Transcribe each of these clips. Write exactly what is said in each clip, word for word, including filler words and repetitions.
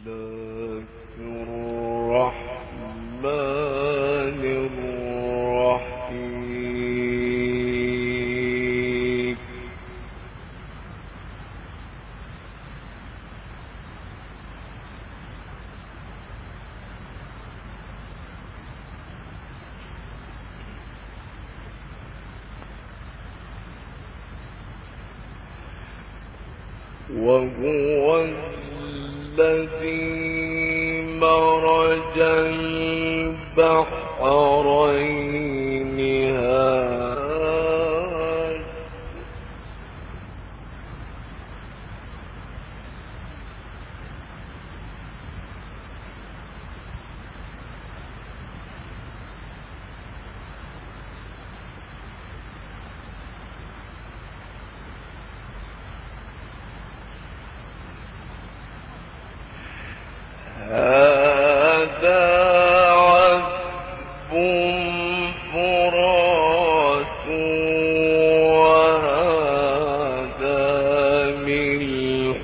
وهو الذي مرج البحرين هاد هذا عذب فرات وهذا ملح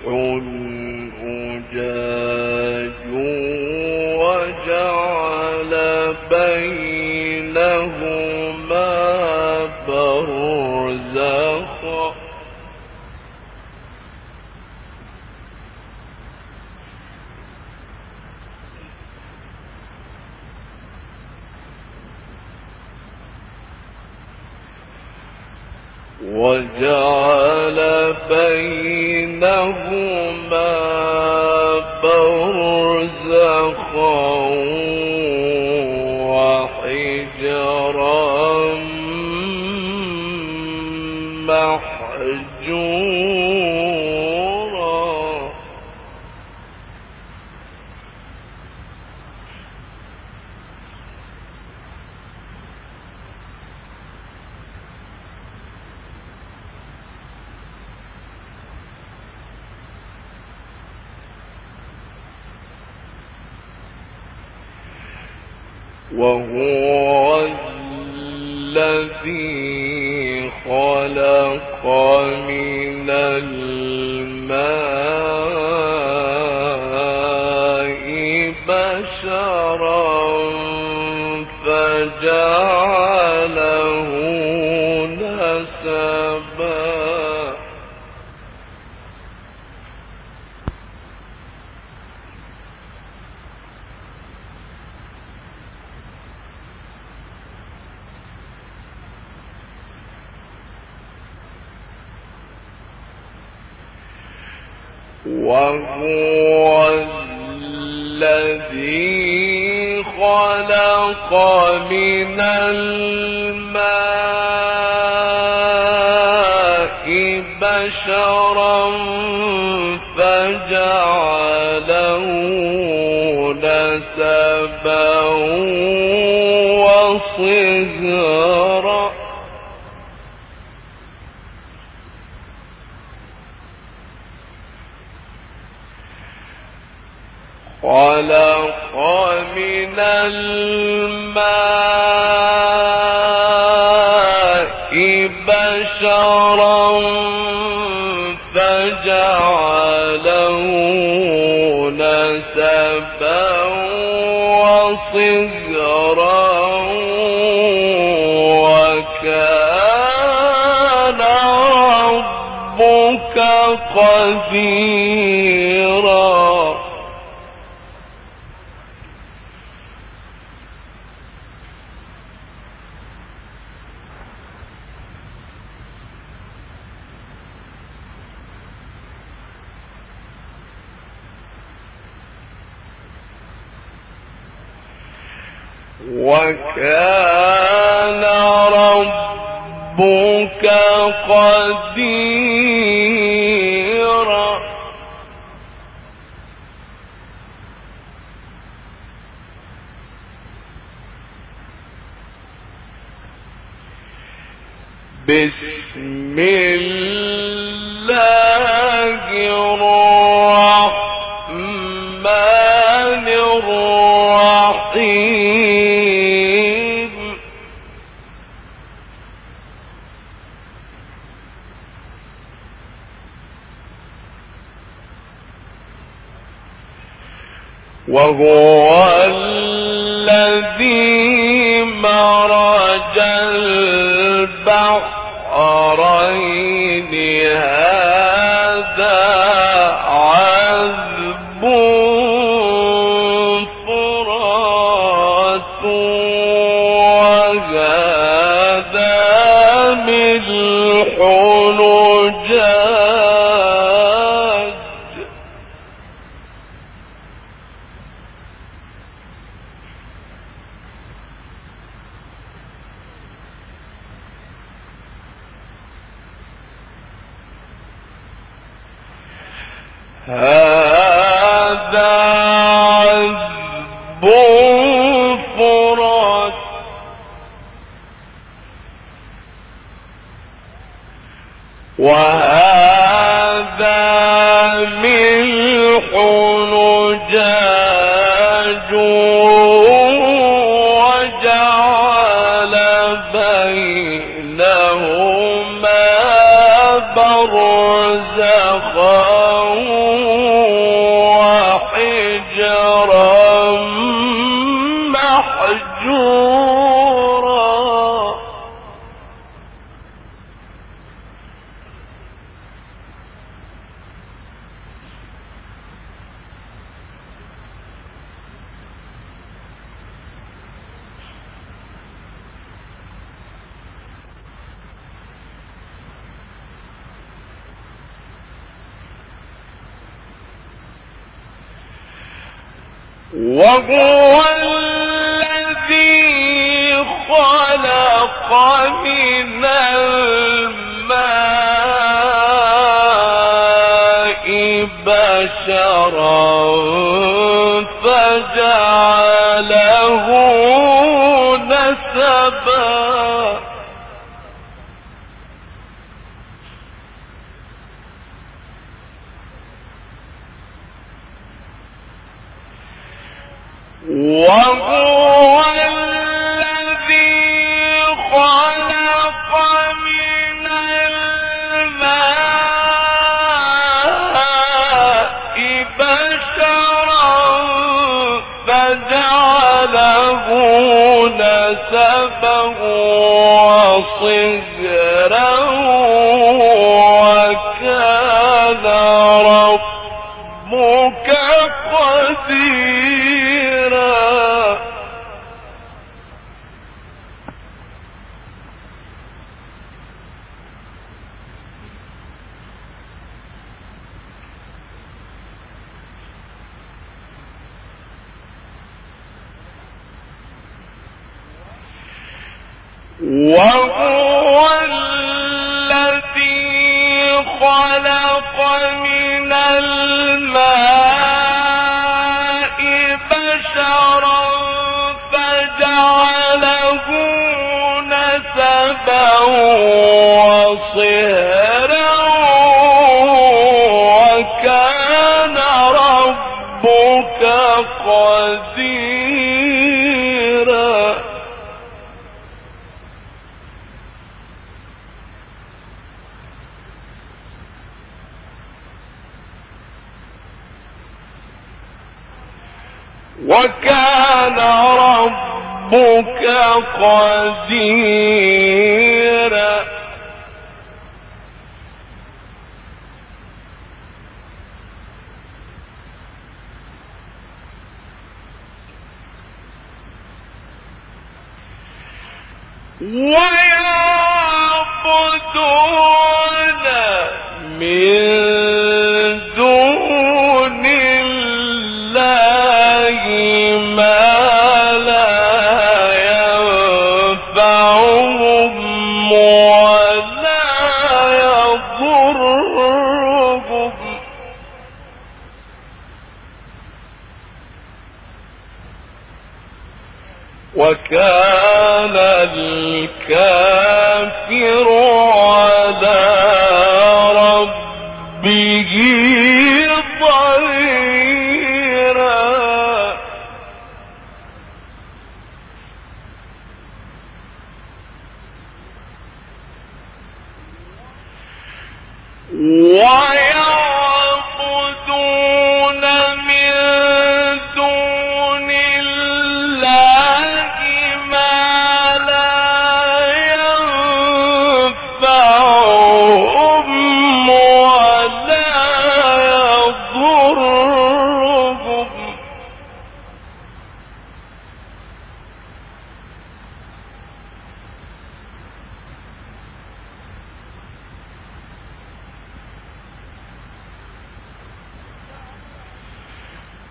أجاج وجعل بينهما برزخا وجعل بينهما برزخا وحجرا محجورا وهو الذي خلق من الماء بشرا فجعله نسبا وهو الذي خلق من الماء بشرا فجعله نسبا وصهرا خلق من الماء بشرا فجعله نسبا وصهرا وكان ربك قديرا وكان ربك قديرا بسم الله الرحمن الرحيم وهو الذي مرج البحرين هذا عذب فرات وهذا ملح أجاج هذا عذب فرات وهذا ملح أجاج وجعل بينهما برزخا وحجرا محجورا وهو الذي خلق من الماء بشرا فجعله نسبا وهو الذي خلق من الماء بشرا فجعله نسبا وصهرا وكان ربك قديرا وهو الذي خلق من الماء بشرا فجعله نسبا وصهرا وكان ربك قديرا وكان ربك قديرا ويعبدون من دون الله ما لا ينفعهم ولا يضرهم وكان الكافر على ربه ظهيرا ويعبدون من دون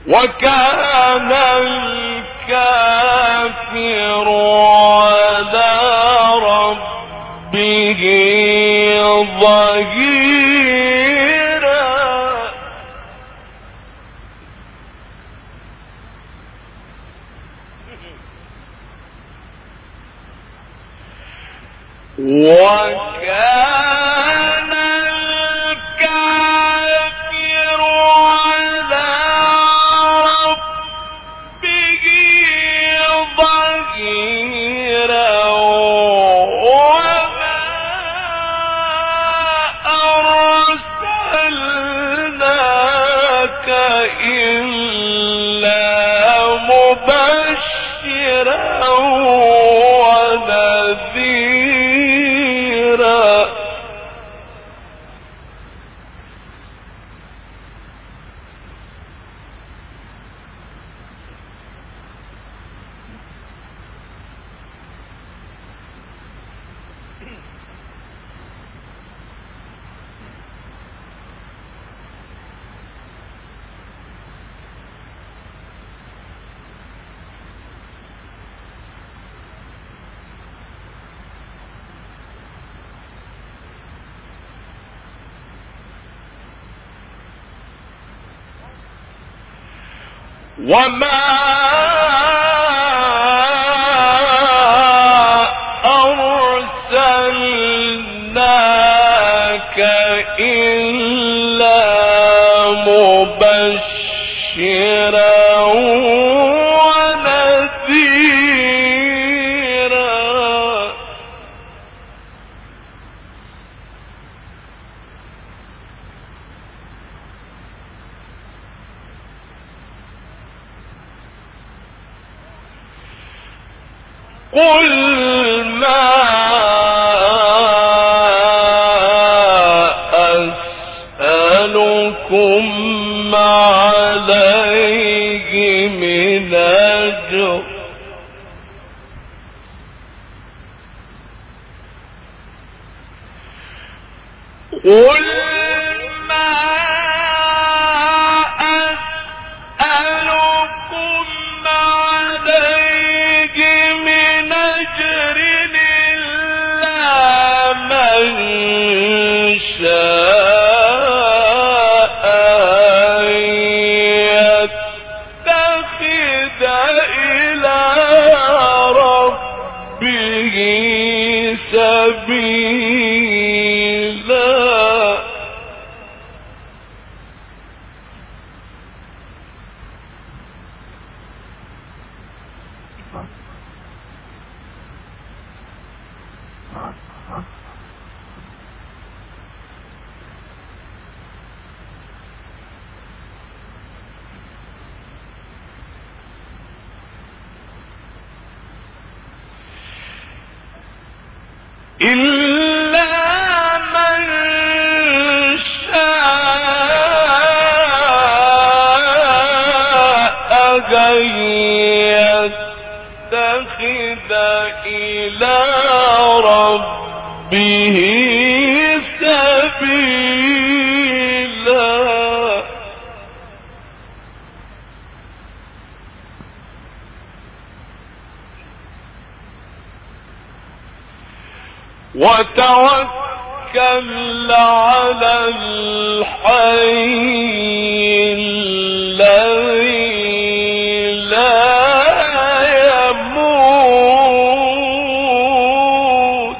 وكان الكافر على ربه ظهيرا. وكان الكافر على ربه ظهيرا. وما أرسلناك إلا مبشرا ونذيرا. وما أرسلناك إلا مبشرا ونذيرا. قل ما أسألكم عليه من أجر قل ما أسألكم عليه من أجر إلا من شاء أن يتخذ إلى ربه سبيلا. إلا من شاء أن يتخذ إلى ربه سبيلا. وتوكل على الحي الذي لا يموت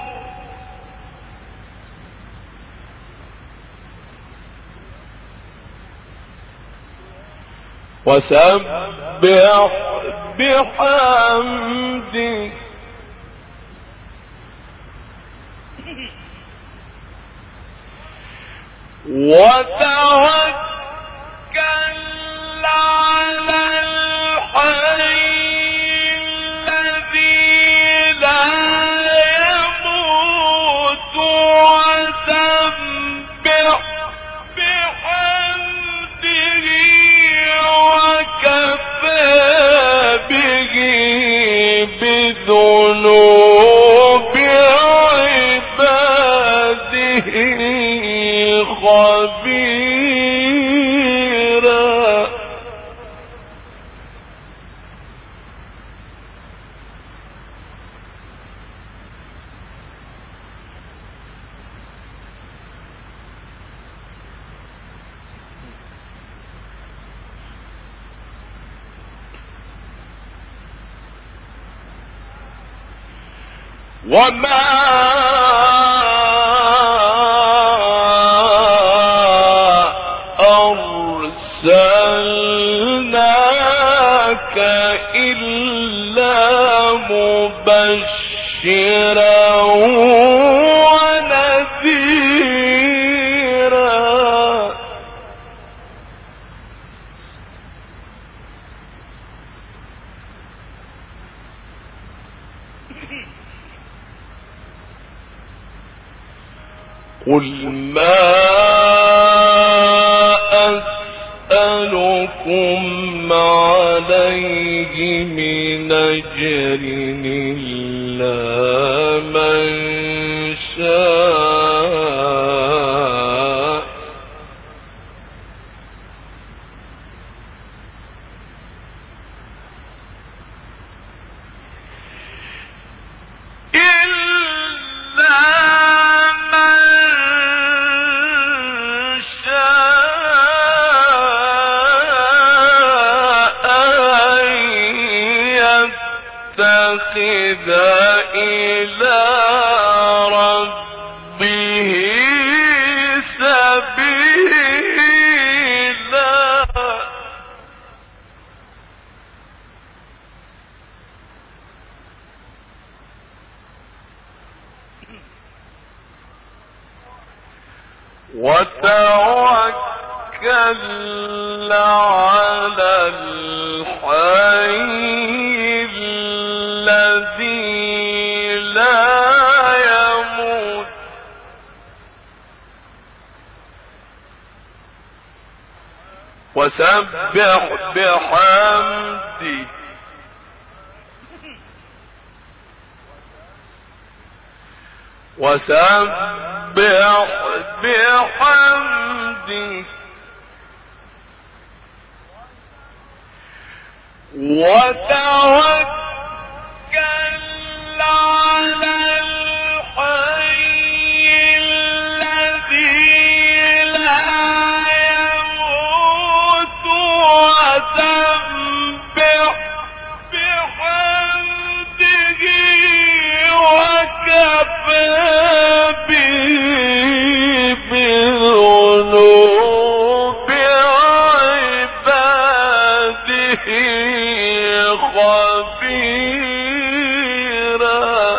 وسبح بحمده وتوكل على الحي الذي لا يموت وسبح بحمده وكفى به بذنوب عباده خبير. وما أرسلناك إلا مبشرا ونذيرا. قل ما أسألكم عليه من أجر إلا من شاء إلى ربه سبيلا. وتوكل على الحي الذي لا يموت وسبح بحمده وسبح بحمده وتوكل على الحي الذي لا يموت وسبح بحمده وكفى به بذنوب عباده خبيرا.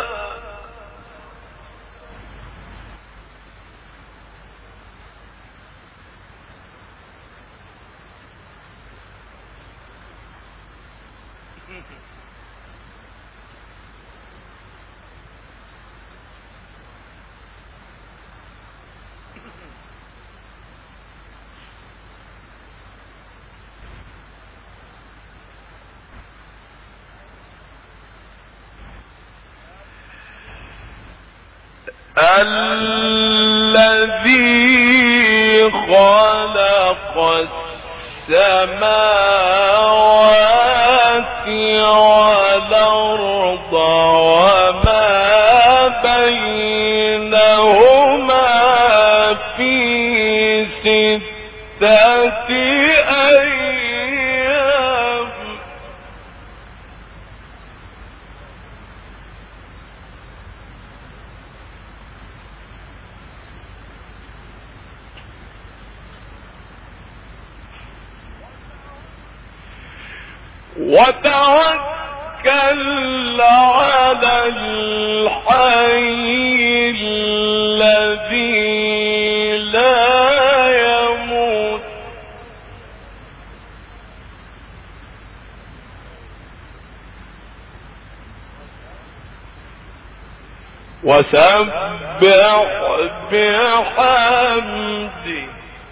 الذي خلق السماوات والأرض وما بينهما في ستة أيام وتوكل على الحي الذي لا يموت وسبح بحمده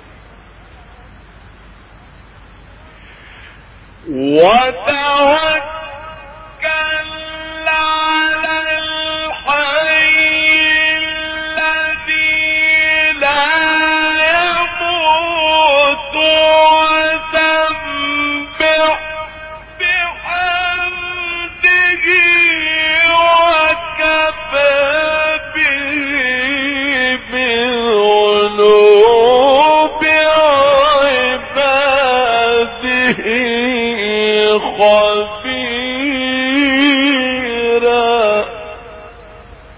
وتوكل على الحي الذي لا يموت وسبح بحمده وكفى به بذنوب عباده خبيرا.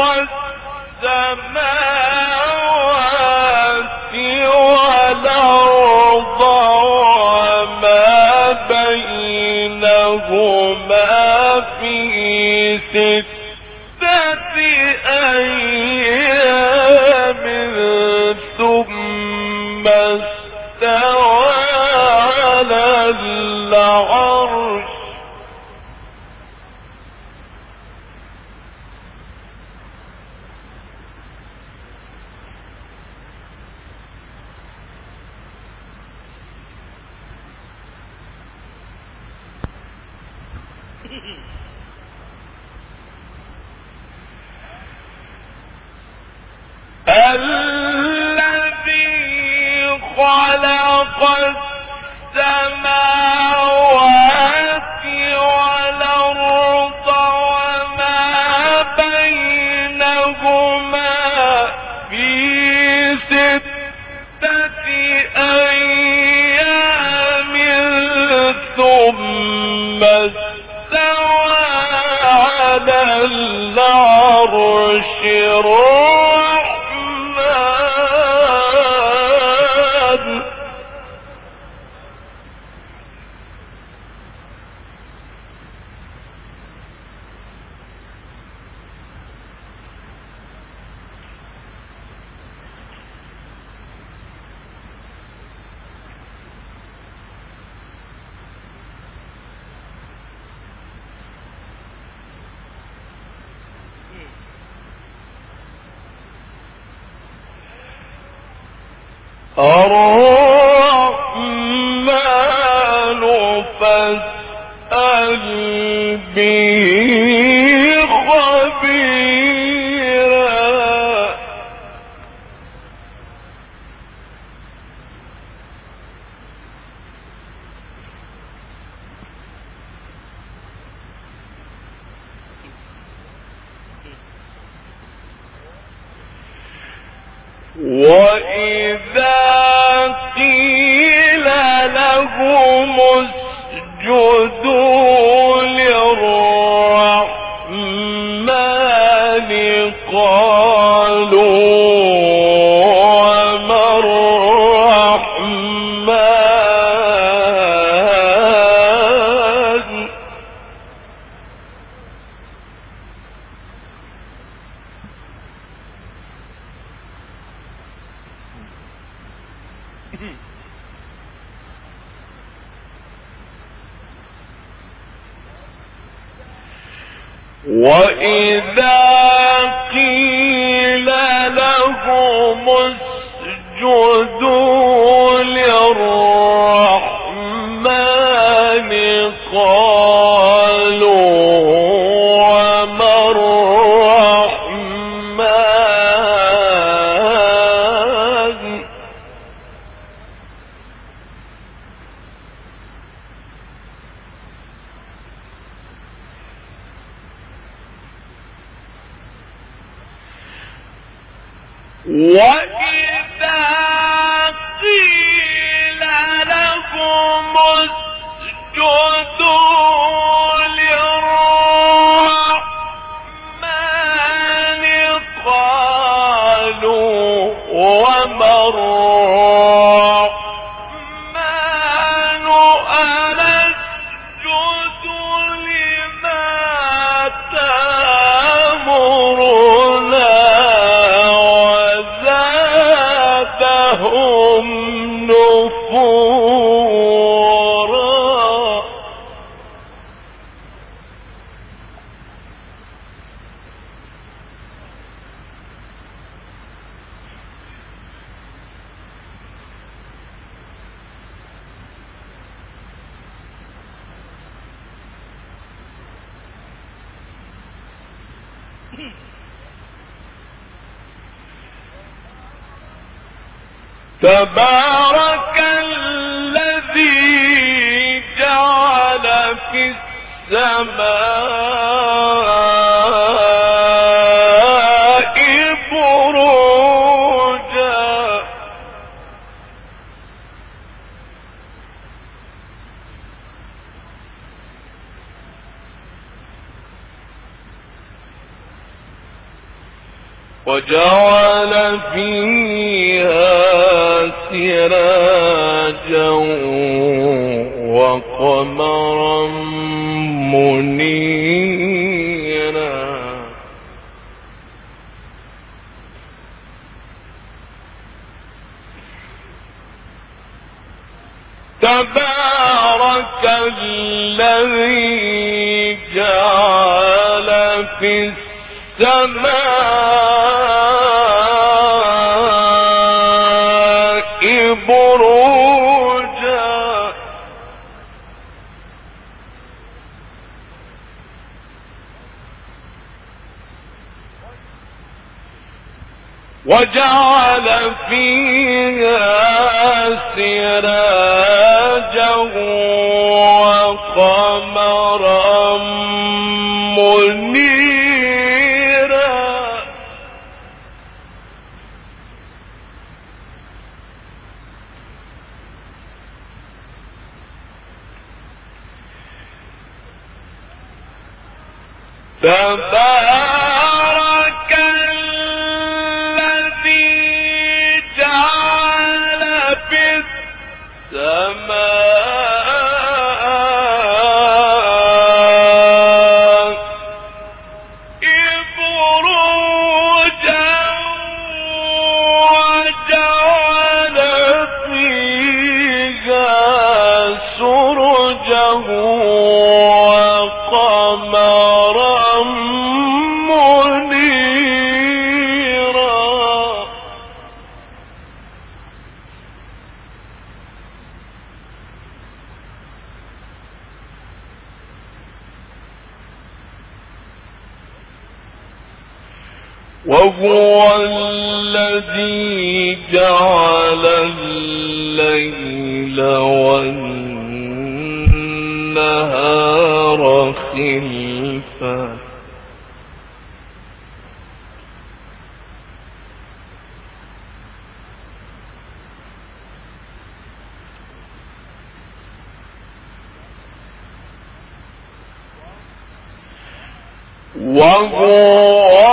السماوات والأرض وما بينهما في ستة أيام ثم استوى على العرش الذي خلق السماوات والأرض وما بينهما في ستة أيام ثم استوى على العرش الرحمن الرحمن فاسأل به خبيرا وإذا قيل لهم اسجدوا للرحمن قالوا وما الرحمن وإذا قيل لهم اسجدوا للرحمن قالوا وما الرحمن وإذا قيل لهم اسجدوا للرحمن قالوا وما الرحمن أنسجد لما تأمرنا وزادهم نفورا تبارك الذي جعل في السماء بروجا وجعل فيها سراجا وقمرا منيرا تبارك الذي جعل في السماء بروجا وجعل فيها سراجا وقمرا منيرا تبارك الذي جعل في السماء بروجا وجعل فيها سرجا وقمرا منيرا وهو الذي جعل الليل والنهار خلفة وهو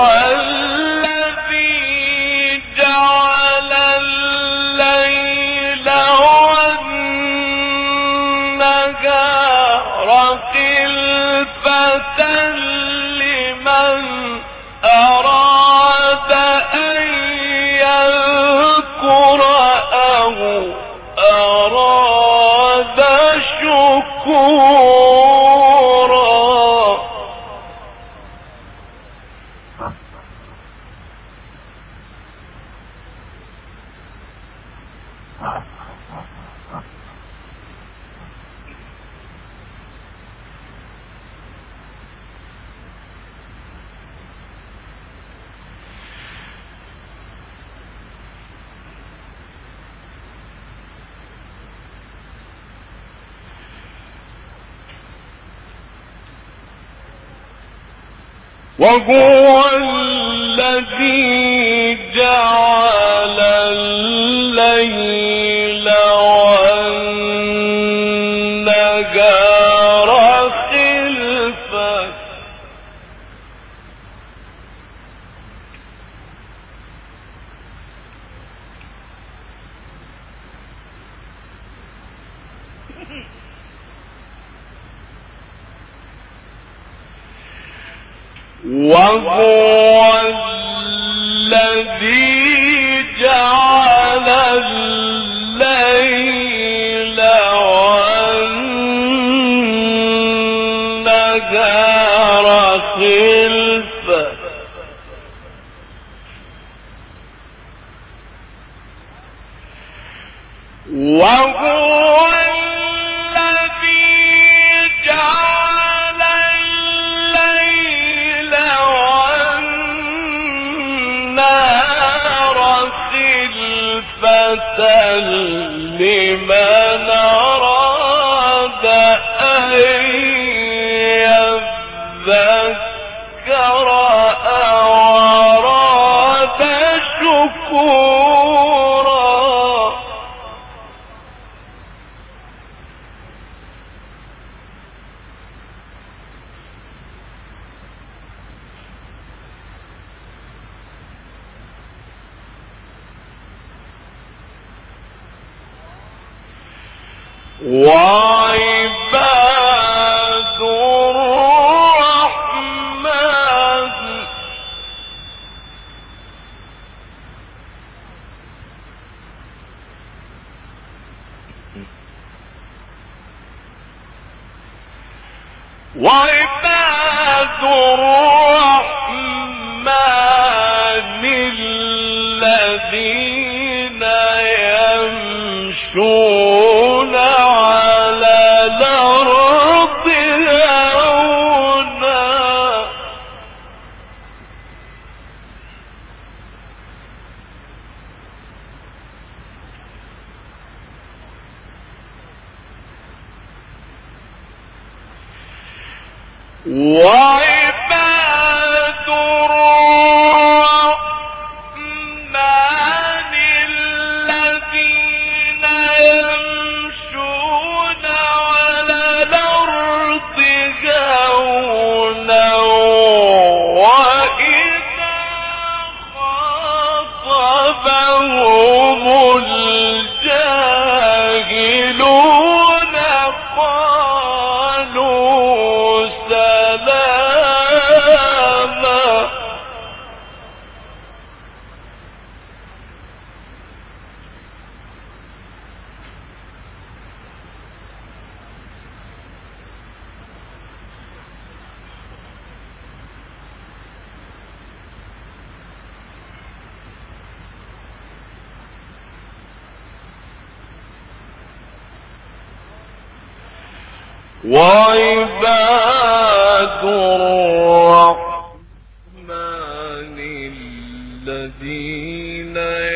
الذي جعل الليل والنهار خلفة لمن أراد أن يذكر أو أراد شكورا وهو الذي جعل الليل والنهار خلفة وهو الذي جعل الليل والنهار خلفة وهو الذي جعل الليل والنهار خلفة لمن أراد أن يذكر أو أراد شكورا وعباد الرحمن وعباد الرحمن الذين يمشون على الأرض هونا وعباد الرحمن الذين يمشون على الأرض هونا وإذا خاطبهم الجاهلون قالوا سلاما وعباد الرحمن الذين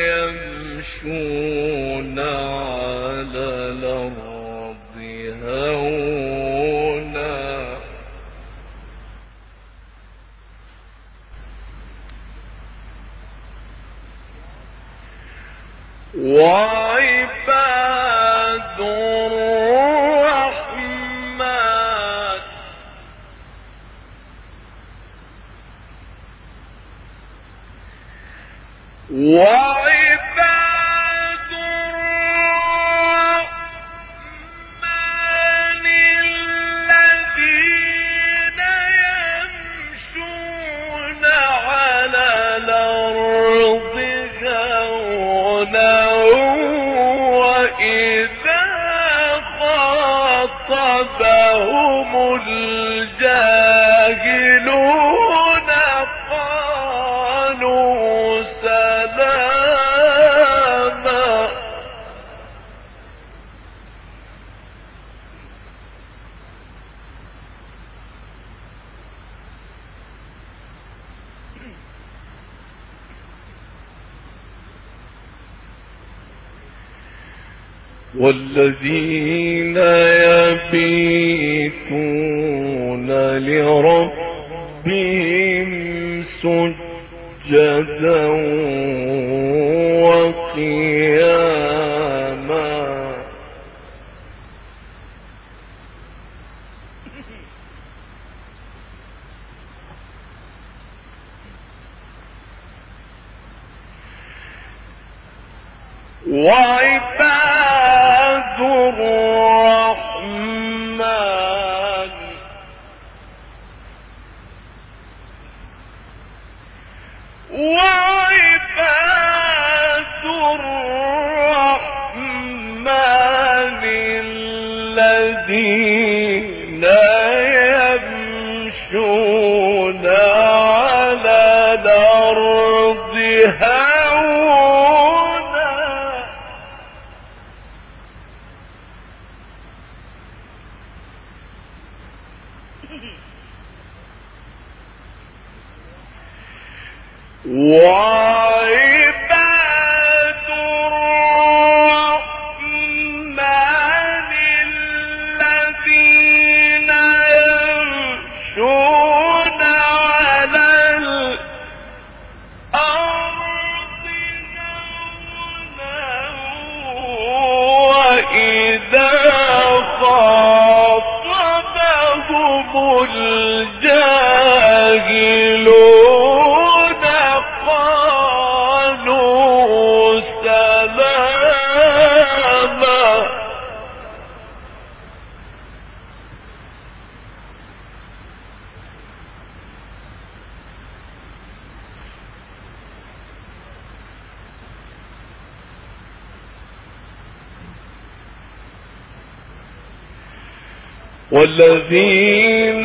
يمشون على الأرض هونا وعباد الرحمن وعباد الرحمن الذين يمشون على الأرض هونا وإذا خاطبهم الجاهلون قالوا سلاما والذين يبيتون لربهم سجدا وقياما وعباد الرحمن وعباد الرحمن الذين يمشون على الأرض هونا وعباد الرحمن الذين يمشون على الأرض هونا وإذا خاطبهم الجاهلون قالوا سلاما والذين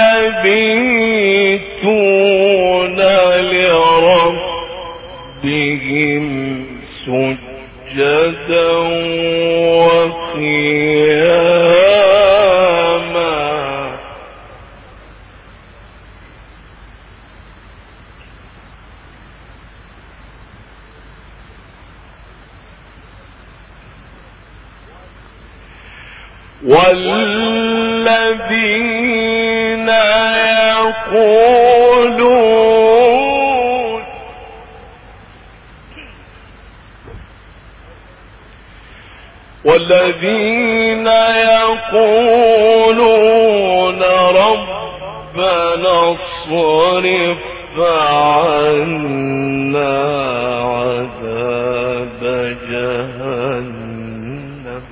يبيتون لربهم سجدا وقياما والذين يقولون والذين يقولون ربنا اصرف عنا عذاب جهنم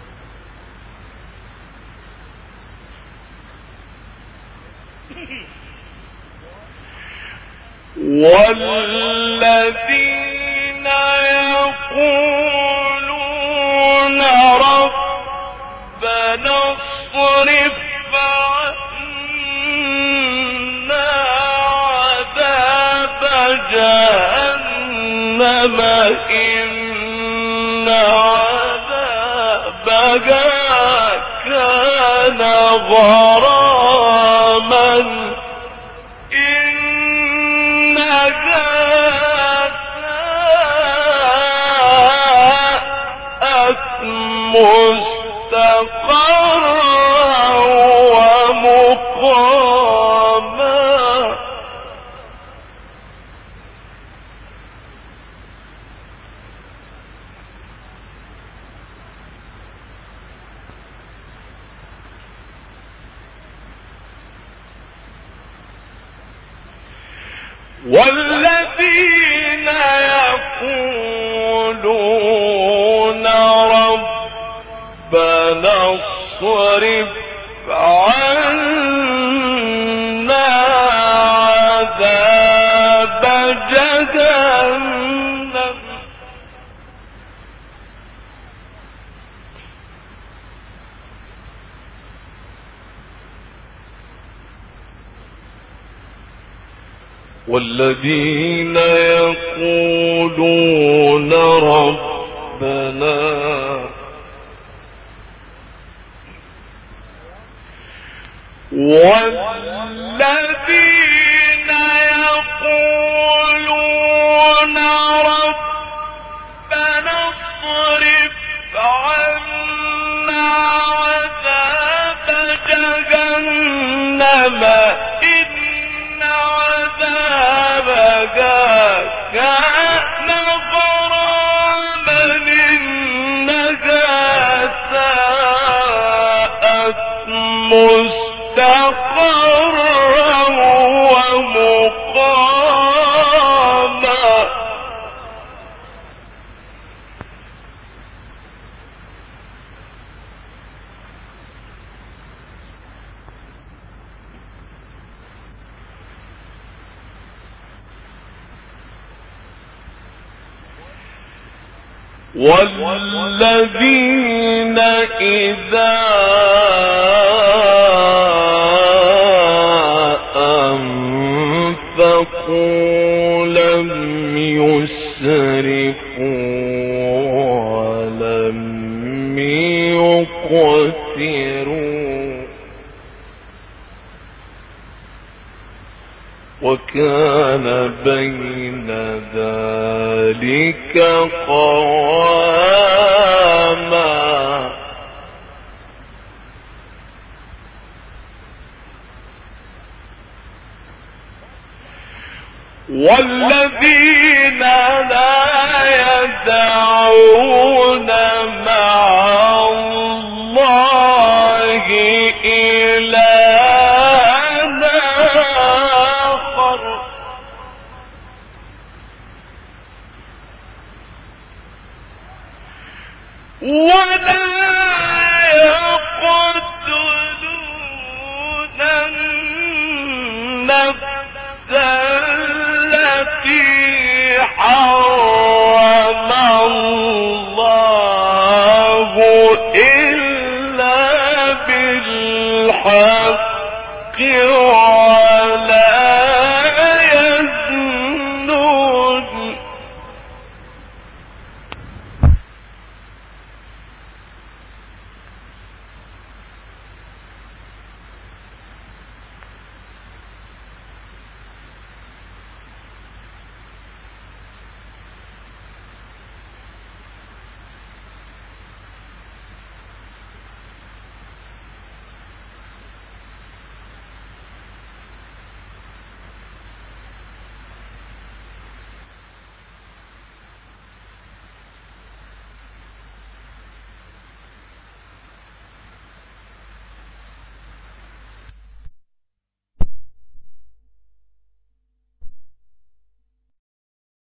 والذين يقولون ربنا اصرف عنا عذاب جهنم إن عذابها كان غراما مستقرا ومقاما والذين يقولون ربنا اصرف عنا عذاب جهنم والذين يقولون ربنا والذين يقولون ربنا اصرف عنا عذاب جهنم إن عذابها كان غراما إنها ساءت مستقرا ومقاما والذين إذا أنفقوا لم يسرفوا ولم يقتروا وكان بين ذلك قواما والذين لا يدعون مع الله إلها آخر ولا يقومون